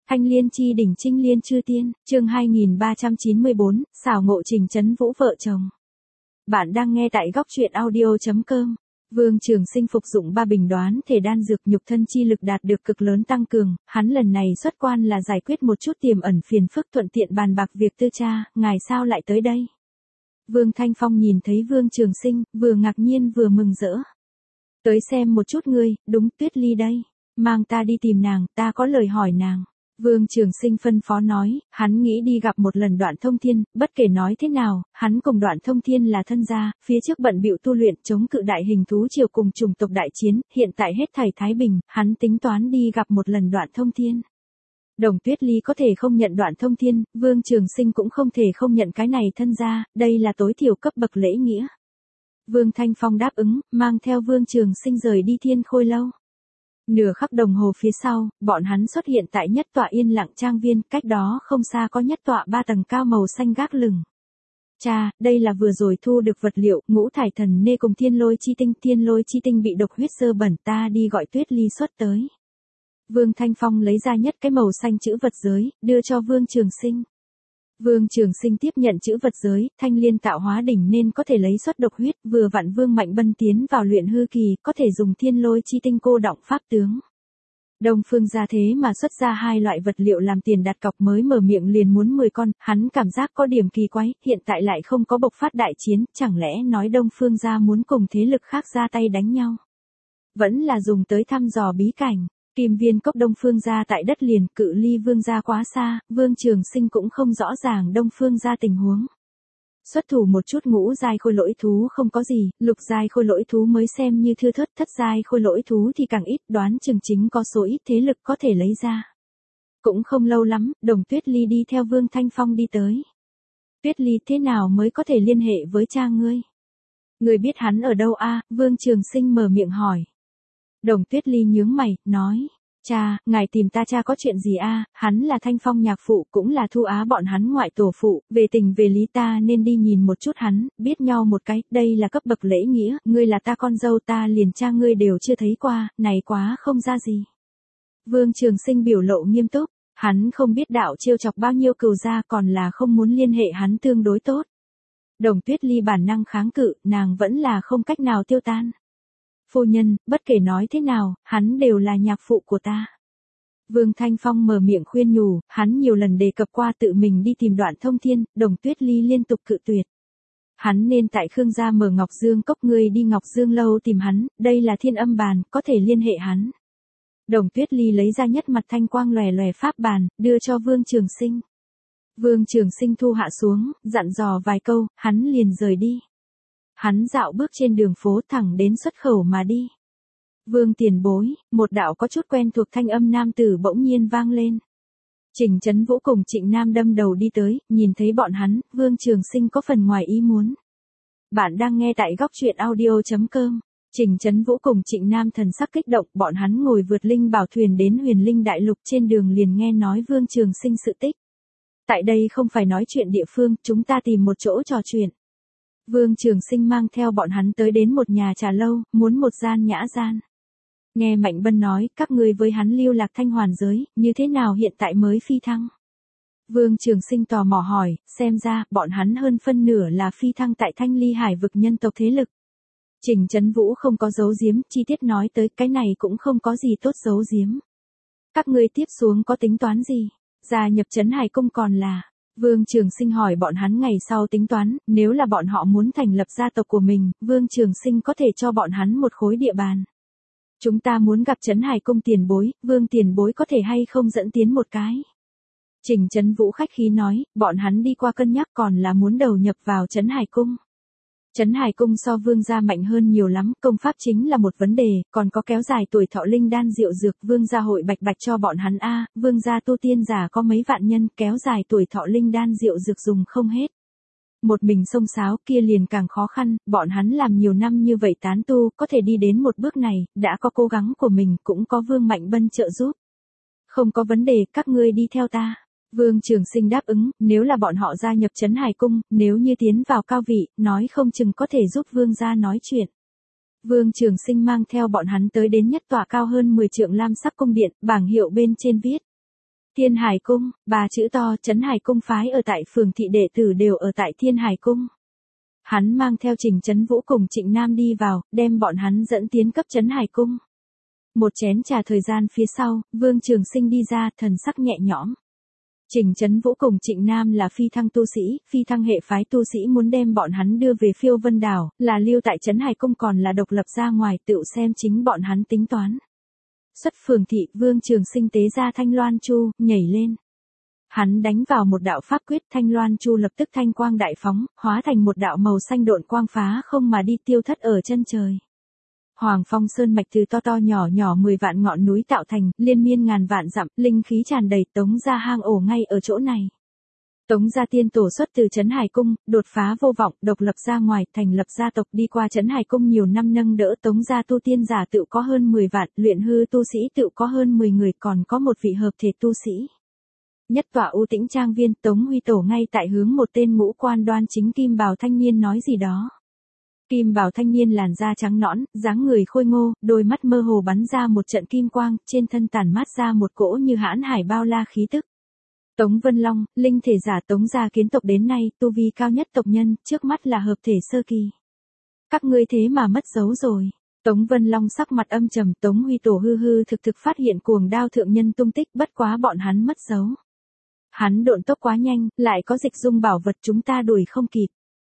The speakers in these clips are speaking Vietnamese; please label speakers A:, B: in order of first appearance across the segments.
A: Thanh Liên chi đỉnh Trinh Liên chư tiên, chương 2394, xảo ngộ Trình Chấn Vũ vợ chồng. Bạn đang nghe tại góc truyện audio.com. Vương Trường Sinh phục dụng 3 bình đoán thể đan dược, nhục thân chi lực đạt được cực lớn tăng cường, hắn lần này xuất quan là giải quyết một chút tiềm ẩn phiền phức, thuận tiện bàn bạc việc tư cha, ngài sao lại tới đây? Vương Thanh Phong nhìn thấy Vương Trường Sinh, vừa ngạc nhiên vừa mừng rỡ. Tới xem một chút ngươi, đúng, Tuyết Ly đây, mang ta đi tìm nàng, ta có lời hỏi nàng. Vương Trường Sinh phân phó nói, hắn nghĩ đi gặp một lần Đoạn Thông Thiên, bất kể nói thế nào, hắn cùng Đoạn Thông Thiên là thân gia, phía trước bận bịu tu luyện chống cự đại hình thú triều cùng chủng tộc đại chiến, hiện tại hết thảy thái bình, hắn tính toán đi gặp một lần Đoạn Thông Thiên. Đồng Tuyết Ly có thể không nhận Đoạn Thông Thiên, Vương Trường Sinh cũng không thể không nhận cái này thân gia, đây là tối thiểu cấp bậc lễ nghĩa. Vương Thanh Phong đáp ứng, mang theo Vương Trường Sinh rời đi Thiên Khôi Lâu. Nửa khắc đồng hồ phía sau, bọn hắn xuất hiện tại nhất tọa yên lặng trang viên, cách đó không xa có nhất tọa 3 tầng cao màu xanh gác lửng. Cha, đây là vừa rồi thu được vật liệu, Ngũ Thải Thần Nê cùng Thiên Lôi chi tinh bị độc huyết dơ bẩn, ta đi gọi Tuyết Ly xuất tới. Vương Thanh Phong lấy ra nhất cái màu xanh chữ vật giới, đưa cho Vương Trường Sinh. Vương Trường Sinh tiếp nhận chữ vật giới, Thanh Liên tạo hóa đỉnh nên có thể lấy xuất độc huyết, vừa vặn Vương Mạnh Bân tiến vào luyện hư kỳ, có thể dùng Thiên Lôi chi tinh cô đọng pháp tướng. Đông Phương gia thế mà xuất ra 2 loại vật liệu làm tiền đặt cọc, mới mở miệng liền muốn 10 con, hắn cảm giác có điểm kỳ quái, hiện tại lại không có bộc phát đại chiến, chẳng lẽ nói Đông Phương gia muốn cùng thế lực khác ra tay đánh nhau? Vẫn là dùng tới thăm dò bí cảnh. Kim Viên Cốc Đông Phương gia tại đất liền, cự ly Vương gia quá xa, Vương Trường Sinh cũng không rõ ràng Đông Phương gia tình huống. Xuất thủ một chút ngũ giai khôi lỗi thú không có gì, lục giai khôi lỗi thú mới xem như thưa thớt, thất giai khôi lỗi thú thì càng ít, đoán chừng chính có số ít thế lực có thể lấy ra. Cũng không lâu lắm, Đồng Tuyết Ly đi theo Vương Thanh Phong đi tới. Tuyết Ly, thế nào mới có thể liên hệ với cha ngươi? Ngươi biết hắn ở đâu a? Vương Trường Sinh mở miệng hỏi. Đồng Tuyết Ly nhướng mày, nói, cha, ngài tìm ta cha có chuyện gì a? Hắn là Thanh Phong nhạc phụ, cũng là Thu Á bọn hắn ngoại tổ phụ, về tình về lý ta nên đi nhìn một chút hắn, biết nhau một cái, đây là cấp bậc lễ nghĩa, ngươi là ta con dâu, ta liền cha ngươi đều chưa thấy qua, này quá không ra gì. Vương Trường Sinh biểu lộ nghiêm túc, hắn không biết đạo trêu chọc bao nhiêu cừu gia, còn là không muốn liên hệ hắn tương đối tốt. Đồng Tuyết Ly bản năng kháng cự, nàng vẫn là không cách nào tiêu tan. Phu nhân, bất kể nói thế nào, hắn đều là nhạc phụ của ta. Vương Thanh Phong mở miệng khuyên nhủ, hắn nhiều lần đề cập qua tự mình đi tìm Đoạn Thông Thiên, Đồng Tuyết Ly liên tục cự tuyệt. Hắn nên tại Khương gia mở Ngọc Dương Cốc, ngươi đi Ngọc Dương Lâu tìm hắn, đây là Thiên Âm Bàn, có thể liên hệ hắn. Đồng Tuyết Ly lấy ra nhất mặt thanh quang lòe lòe pháp bàn, đưa cho Vương Trường Sinh. Vương Trường Sinh thu hạ xuống, dặn dò vài câu, hắn liền rời đi. Hắn dạo bước trên đường phố thẳng đến xuất khẩu mà đi. Vương tiền bối, một đạo có chút quen thuộc thanh âm nam tử bỗng nhiên vang lên. Trình Chấn Vũ cùng Trịnh Nam đâm đầu đi tới, nhìn thấy bọn hắn, Vương Trường Sinh có phần ngoài ý muốn. Bạn đang nghe tại góc truyện audio.com. Trình Chấn Vũ cùng Trịnh Nam thần sắc kích động, bọn hắn ngồi vượt linh bảo thuyền đến Huyền Linh Đại Lục, trên đường liền nghe nói Vương Trường Sinh sự tích. Tại đây không phải nói chuyện địa phương, chúng ta tìm một chỗ trò chuyện. Vương Trường Sinh mang theo bọn hắn tới đến một nhà trà lâu, muốn một gian nhã gian. Nghe Mạnh Bân nói, các ngươi với hắn lưu lạc Thanh Hoàn giới, như thế nào hiện tại mới phi thăng? Vương Trường Sinh tò mò hỏi, xem ra, bọn hắn hơn phân nửa là phi thăng tại Thanh Ly Hải vực nhân tộc thế lực. Trình Chấn Vũ không có giấu giếm, chi tiết nói tới, cái này cũng không có gì tốt giấu giếm. Các ngươi tiếp xuống có tính toán gì? Gia nhập Trấn Hải Cung còn là... Vương Trường Sinh hỏi bọn hắn ngày sau tính toán, nếu là bọn họ muốn thành lập gia tộc của mình, Vương Trường Sinh có thể cho bọn hắn một khối địa bàn. Chúng ta muốn gặp Trấn Hải Cung tiền bối, Vương tiền bối có thể hay không dẫn tiến một cái. Trình Chấn Vũ khách khí nói, bọn hắn đi qua cân nhắc còn là muốn đầu nhập vào Trấn Hải Cung. Trấn Hải Cung so Vương gia mạnh hơn nhiều lắm, công pháp chính là một vấn đề, còn có kéo dài tuổi thọ linh đan diệu dược, Vương gia hội bạch bạch cho bọn hắn a, Vương gia tu tiên giả có mấy vạn nhân, kéo dài tuổi thọ linh đan diệu dược dùng không hết. Một mình xông xáo kia liền càng khó khăn, bọn hắn làm nhiều năm như vậy tán tu, có thể đi đến một bước này, đã có cố gắng của mình, cũng có Vương Mạnh Bân trợ giúp. Không có vấn đề, các ngươi đi theo ta. Vương Trường Sinh đáp ứng, nếu là bọn họ gia nhập Trấn Hải Cung, nếu như tiến vào cao vị, nói không chừng có thể giúp Vương gia nói chuyện. Vương Trường Sinh mang theo bọn hắn tới đến nhất tòa cao hơn 10 trượng lam sắc cung điện, bảng hiệu bên trên viết. Thiên Hải Cung, 3 chữ to, Trấn Hải Cung phái ở tại phường thị đệ tử đều ở tại Thiên Hải Cung. Hắn mang theo Trình Trấn Vũ cùng Trịnh Nam đi vào, đem bọn hắn dẫn tiến cấp Trấn Hải Cung. Một chén trà thời gian phía sau, Vương Trường Sinh đi ra, thần sắc nhẹ nhõm. Trình Trấn Vũ cùng Trịnh Nam là phi thăng tu sĩ, phi thăng hệ phái tu sĩ muốn đem bọn hắn đưa về Phiêu Vân Đảo, là lưu tại Trấn Hải Cung còn là độc lập ra ngoài tự xem chính bọn hắn tính toán. Xuất phường thị, Vương Trường Sinh tế ra Thanh Loan Chu, nhảy lên. Hắn đánh vào một đạo pháp quyết, Thanh Loan Chu lập tức thanh quang đại phóng, hóa thành một đạo màu xanh độn quang phá không mà đi tiêu thất ở chân trời. Hoàng Phong Sơn mạch từ to to nhỏ nhỏ 10 vạn ngọn núi tạo thành, liên miên ngàn vạn dặm, linh khí tràn đầy, Tống gia hang ổ ngay ở chỗ này. Tống gia tiên tổ xuất từ Trấn Hải Cung, đột phá vô vọng, độc lập ra ngoài, thành lập gia tộc đi qua Trấn Hải Cung nhiều năm nâng đỡ Tống gia tu tiên giả tự có hơn 10 vạn, luyện hư tu sĩ tự có hơn 10 người, còn có một vị hợp thể tu sĩ. Nhất tọa U Tĩnh Trang Viên, Tống Huy Tổ ngay tại hướng một tên ngũ quan đoan chính kim bào thanh niên nói gì đó. Kim bào thanh niên làn da trắng nõn, dáng người khôi ngô, đôi mắt mơ hồ bắn ra một trận kim quang, trên thân tản mát ra một cỗ như hãn hải bao la khí tức. Tống Vân Long, linh thể giả Tống gia kiến tộc đến nay, tu vi cao nhất tộc nhân, trước mắt là hợp thể sơ kỳ. Các ngươi thế mà mất dấu rồi. Tống Vân Long sắc mặt âm trầm, Tống Huy Tổ hư hư thực thực phát hiện cuồng đao thượng nhân tung tích, bất quá bọn hắn mất dấu. Hắn độn tốc quá nhanh, lại có dịch dung bảo vật chúng ta đuổi không kịp.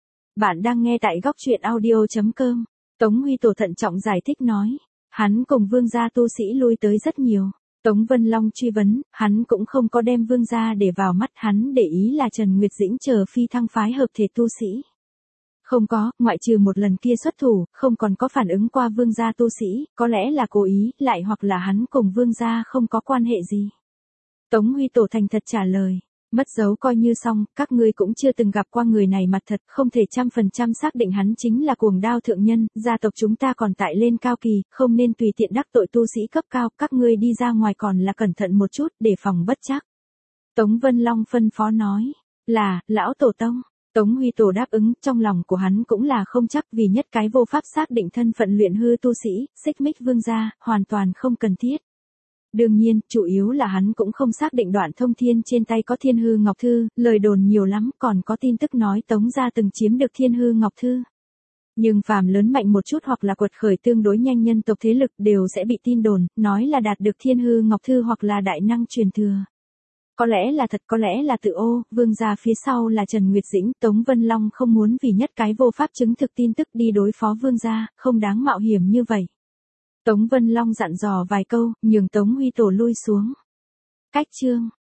A: Bạn đang nghe tại góc truyện audio.com. Tống Huy Tổ thận trọng giải thích nói. Hắn cùng vương gia tu sĩ lui tới rất nhiều. Tống Vân Long truy vấn, hắn cũng không có đem vương gia để vào mắt, hắn để ý là Trần Nguyệt Dĩnh chờ phi thăng phái hợp thể tu sĩ. Không có, ngoại trừ một lần kia xuất thủ, không còn có phản ứng qua vương gia tu sĩ, có lẽ là cố ý, lại hoặc là hắn cùng vương gia không có quan hệ gì. Tống Huy Tổ thành thật trả lời. Mất dấu coi như xong, các ngươi cũng chưa từng gặp qua người này mặt thật, không thể 100% xác định hắn chính là cuồng đao thượng nhân, gia tộc chúng ta còn tại lên cao kỳ, không nên tùy tiện đắc tội tu sĩ cấp cao, các ngươi đi ra ngoài còn là cẩn thận một chút, để phòng bất trắc. Tống Vân Long phân phó nói, là, lão tổ tông. Tống Huy Tổ đáp ứng, trong lòng của hắn cũng là không chắc vì nhất cái vô pháp xác định thân phận luyện hư tu sĩ, xích mích vương gia, hoàn toàn không cần thiết. Đương nhiên, chủ yếu là hắn cũng không xác định Đoạn Thông Thiên trên tay có Thiên Hư Ngọc Thư, lời đồn nhiều lắm, còn có tin tức nói Tống gia từng chiếm được Thiên Hư Ngọc Thư. Nhưng phàm lớn mạnh một chút hoặc là quật khởi tương đối nhanh nhân tộc thế lực đều sẽ bị tin đồn, nói là đạt được Thiên Hư Ngọc Thư hoặc là đại năng truyền thừa. Có lẽ là thật, có lẽ là tự ô, vương gia phía sau là Trần Nguyệt Dĩnh, Tống Vân Long không muốn vì nhất cái vô pháp chứng thực tin tức đi đối phó vương gia, không đáng mạo hiểm như vậy. Tống Vân Long dặn dò vài câu, nhường Tống Huy Tổ lui xuống. Cách chương.